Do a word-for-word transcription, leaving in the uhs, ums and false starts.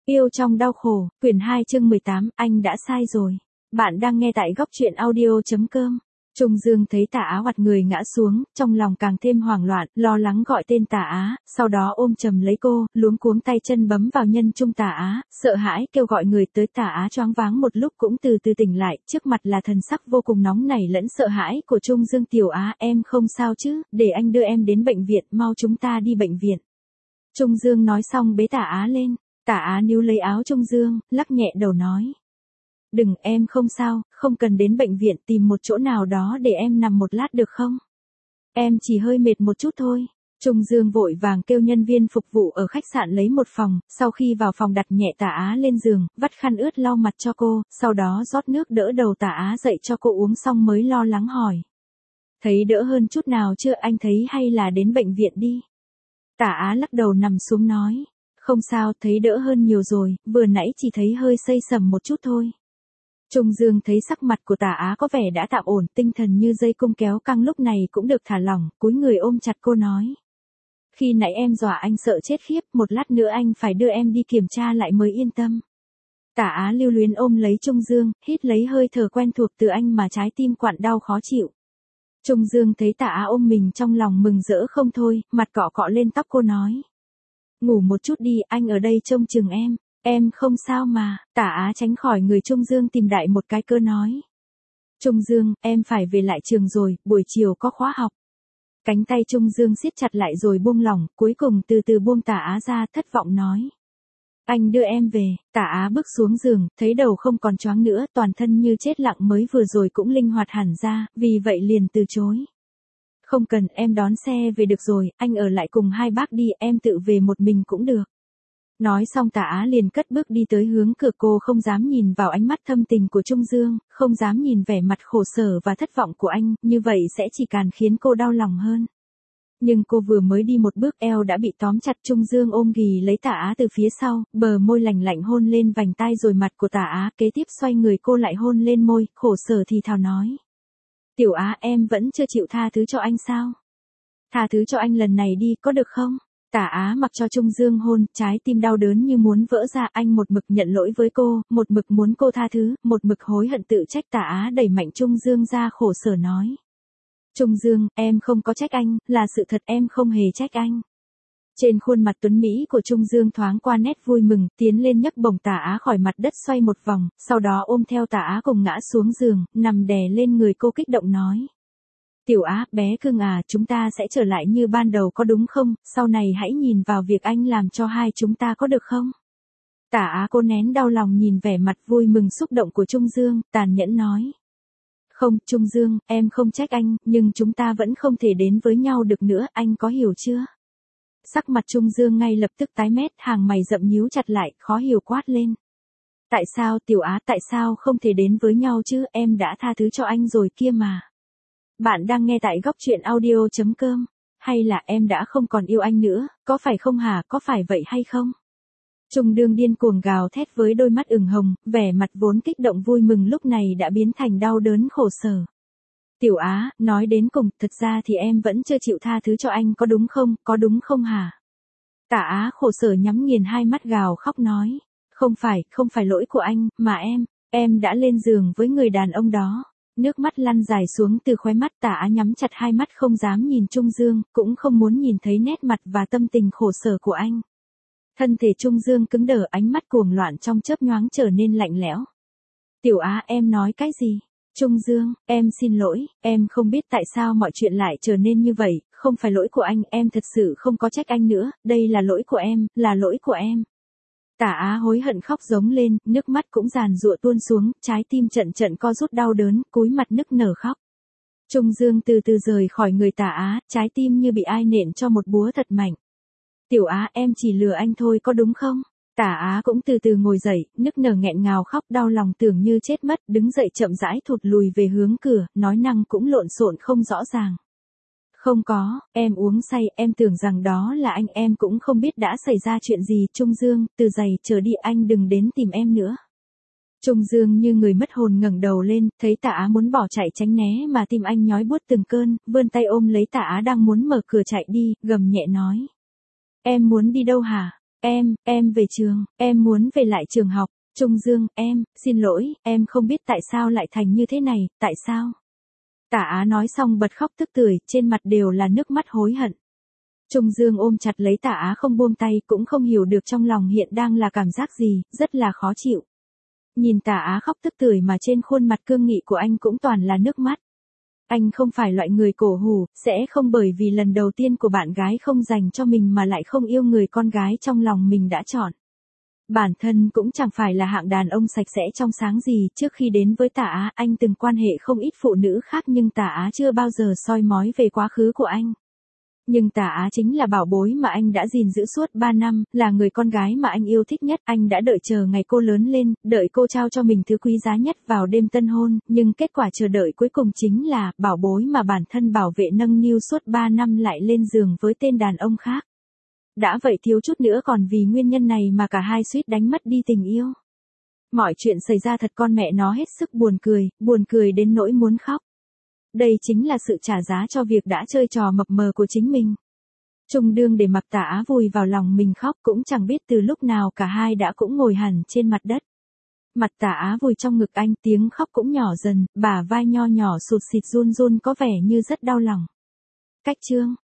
Yêu trong đau khổ, quyển hai chương mười tám, anh đã sai rồi. Bạn đang nghe tại góc truyện audio.com. Trung Dương thấy Tả Á oặt người ngã xuống, trong lòng càng thêm hoảng loạn, lo lắng gọi tên Tả Á, sau đó ôm chầm lấy cô, luống cuống tay chân bấm vào nhân trung Tả Á, sợ hãi kêu gọi người tới. Tả Á choáng váng một lúc cũng từ từ tỉnh lại, trước mặt là thần sắc vô cùng nóng nảy lẫn sợ hãi của Trung Dương. Tiểu Á, em không sao chứ, để anh đưa em đến bệnh viện, mau chúng ta đi bệnh viện. Trung Dương nói xong bế Tả Á lên. Tả Á níu lấy áo Trung Dương, lắc nhẹ đầu nói. Đừng, em không sao, không cần đến bệnh viện, tìm một chỗ nào đó để em nằm một lát được không? Em chỉ hơi mệt một chút thôi. Trung Dương vội vàng kêu nhân viên phục vụ ở khách sạn lấy một phòng, sau khi vào phòng đặt nhẹ Tả Á lên giường, vắt khăn ướt lau mặt cho cô, sau đó rót nước đỡ đầu Tả Á dậy cho cô uống xong mới lo lắng hỏi. Thấy đỡ hơn chút nào chưa, anh thấy hay là đến bệnh viện đi. Tả Á lắc đầu nằm xuống nói. Không sao, thấy đỡ hơn nhiều rồi, vừa nãy chỉ thấy hơi xây sầm một chút thôi. Trung Dương thấy sắc mặt của Tả Á có vẻ đã tạm ổn, tinh thần như dây cung kéo căng lúc này cũng được thả lỏng, cúi người ôm chặt cô nói. Khi nãy em dọa anh sợ chết khiếp, một lát nữa anh phải đưa em đi kiểm tra lại mới yên tâm. Tả Á lưu luyến ôm lấy Trung Dương, hít lấy hơi thở quen thuộc từ anh mà trái tim quặn đau khó chịu. Trung Dương thấy Tả Á ôm mình trong lòng mừng rỡ không thôi, mặt cọ cọ lên tóc cô nói. Ngủ một chút đi, anh ở đây trông chừng em. Em không sao mà. Tả Á tránh khỏi người Trung Dương tìm đại một cái cơ nói. Trung Dương, em phải về lại trường rồi, buổi chiều có khóa học. Cánh tay Trung Dương siết chặt lại rồi buông lỏng, cuối cùng từ từ buông Tả Á ra, thất vọng nói. Anh đưa em về. Tả Á bước xuống giường, thấy đầu không còn choáng nữa, toàn thân như chết lặng mới vừa rồi cũng linh hoạt hẳn ra, vì vậy liền từ chối. Không cần, em đón xe về được rồi, anh ở lại cùng hai bác đi, em tự về một mình cũng được. Nói xong Tả Á liền cất bước đi tới hướng cửa, cô không dám nhìn vào ánh mắt thâm tình của Trung Dương, không dám nhìn vẻ mặt khổ sở và thất vọng của anh, như vậy sẽ chỉ càng khiến cô đau lòng hơn. Nhưng cô vừa mới đi một bước eo đã bị tóm chặt. Trung Dương ôm ghì lấy Tả Á từ phía sau, bờ môi lạnh lạnh hôn lên vành tai rồi mặt của Tả Á, kế tiếp xoay người cô lại hôn lên môi, khổ sở thì thào nói. Tiểu Á, em vẫn chưa chịu tha thứ cho anh sao? Tha thứ cho anh lần này đi, có được không? Tả Á mặc cho Trung Dương hôn, trái tim đau đớn như muốn vỡ ra. Anh một mực nhận lỗi với cô, một mực muốn cô tha thứ, một mực hối hận tự trách. Tả Á đẩy mạnh Trung Dương ra, khổ sở nói. Trung Dương, em không có trách anh, là sự thật, em không hề trách anh. Trên khuôn mặt tuấn mỹ của Trung Dương thoáng qua nét vui mừng, tiến lên nhấc bổng Tả Á khỏi mặt đất xoay một vòng, sau đó ôm theo Tả Á cùng ngã xuống giường, nằm đè lên người cô kích động nói. Tiểu Á, bé cưng à, chúng ta sẽ trở lại như ban đầu có đúng không, sau này hãy nhìn vào việc anh làm cho hai chúng ta có được không? Tả Á cô nén đau lòng nhìn vẻ mặt vui mừng xúc động của Trung Dương, tàn nhẫn nói. Không, Trung Dương, em không trách anh, nhưng chúng ta vẫn không thể đến với nhau được nữa, anh có hiểu chưa? Sắc mặt Trung Dương ngay lập tức tái mét, hàng mày rậm nhíu chặt lại, khó hiểu quát lên. Tại sao, Tiểu Á, tại sao không thể đến với nhau chứ, em đã tha thứ cho anh rồi kia mà. Bạn đang nghe tại góc truyện audio.com. Hay là em đã không còn yêu anh nữa, có phải không hả, có phải vậy hay không? Trung Dương điên cuồng gào thét với đôi mắt ửng hồng, vẻ mặt vốn kích động vui mừng lúc này đã biến thành đau đớn khổ sở. Tiểu Á, nói đến cùng, thật ra thì em vẫn chưa chịu tha thứ cho anh có đúng không, có đúng không hả? Tả Á khổ sở nhắm nghiền hai mắt gào khóc nói. Không phải, không phải lỗi của anh, mà em, em đã lên giường với người đàn ông đó. Nước mắt lăn dài xuống từ khóe mắt. Tả Á nhắm chặt hai mắt không dám nhìn Trung Dương, cũng không muốn nhìn thấy nét mặt và tâm tình khổ sở của anh. Thân thể Trung Dương cứng đờ, ánh mắt cuồng loạn trong chớp nhoáng trở nên lạnh lẽo. Tiểu Á, em nói cái gì? Trung Dương, em xin lỗi, em không biết tại sao mọi chuyện lại trở nên như vậy, không phải lỗi của anh, em thật sự không có trách anh nữa, đây là lỗi của em, là lỗi của em. Tả Á hối hận khóc giống lên, nước mắt cũng giàn giụa tuôn xuống, trái tim trận trận co rút đau đớn, cúi mặt nức nở khóc. Trung Dương từ từ rời khỏi người Tả Á, trái tim như bị ai nện cho một búa thật mạnh. Tiểu Á, em chỉ lừa anh thôi có đúng không? Tả Á cũng từ từ ngồi dậy, nức nở nghẹn ngào khóc đau lòng tưởng như chết mất, đứng dậy chậm rãi thụt lùi về hướng cửa, nói năng cũng lộn xộn không rõ ràng. Không có, em uống say, em tưởng rằng đó là anh, em cũng không biết đã xảy ra chuyện gì. Trung Dương, từ giày trở đi, anh đừng đến tìm em nữa. Trung Dương như người mất hồn ngẩng đầu lên, thấy Tả Á muốn bỏ chạy tránh né mà tim anh nhói buốt từng cơn, vươn tay ôm lấy Tả Á đang muốn mở cửa chạy đi, gầm nhẹ nói. Em muốn đi đâu hả? Em, em về trường, em muốn về lại trường học. Trung Dương, em, xin lỗi, em không biết tại sao lại thành như thế này, tại sao? Tả Á nói xong bật khóc tức tưởi, trên mặt đều là nước mắt hối hận. Trung Dương ôm chặt lấy Tả Á không buông tay, cũng không hiểu được trong lòng hiện đang là cảm giác gì, rất là khó chịu. Nhìn Tả Á khóc tức tưởi mà trên khuôn mặt cương nghị của anh cũng toàn là nước mắt. Anh không phải loại người cổ hủ, sẽ không bởi vì lần đầu tiên của bạn gái không dành cho mình mà lại không yêu người con gái trong lòng mình đã chọn. Bản thân cũng chẳng phải là hạng đàn ông sạch sẽ trong sáng gì, trước khi đến với Tả Á, anh từng quan hệ không ít phụ nữ khác nhưng Tả Á chưa bao giờ soi mói về quá khứ của anh. Nhưng Tả Á chính là bảo bối mà anh đã gìn giữ suốt ba năm, là người con gái mà anh yêu thích nhất, anh đã đợi chờ ngày cô lớn lên, đợi cô trao cho mình thứ quý giá nhất vào đêm tân hôn, nhưng kết quả chờ đợi cuối cùng chính là, bảo bối mà bản thân bảo vệ nâng niu suốt ba năm lại lên giường với tên đàn ông khác. Đã vậy thiếu chút nữa còn vì nguyên nhân này mà cả hai suýt đánh mất đi tình yêu. Mọi chuyện xảy ra thật con mẹ nó hết sức buồn cười, buồn cười đến nỗi muốn khóc. Đây chính là sự trả giá cho việc đã chơi trò mập mờ của chính mình. Trung đương để mặc Tả Á vùi vào lòng mình khóc cũng chẳng biết từ lúc nào cả hai đã cũng ngồi hẳn trên mặt đất. Mặt Tả Á vùi trong ngực anh, tiếng khóc cũng nhỏ dần, bả vai nho nhỏ sụt xịt run run có vẻ như rất đau lòng. Cách chương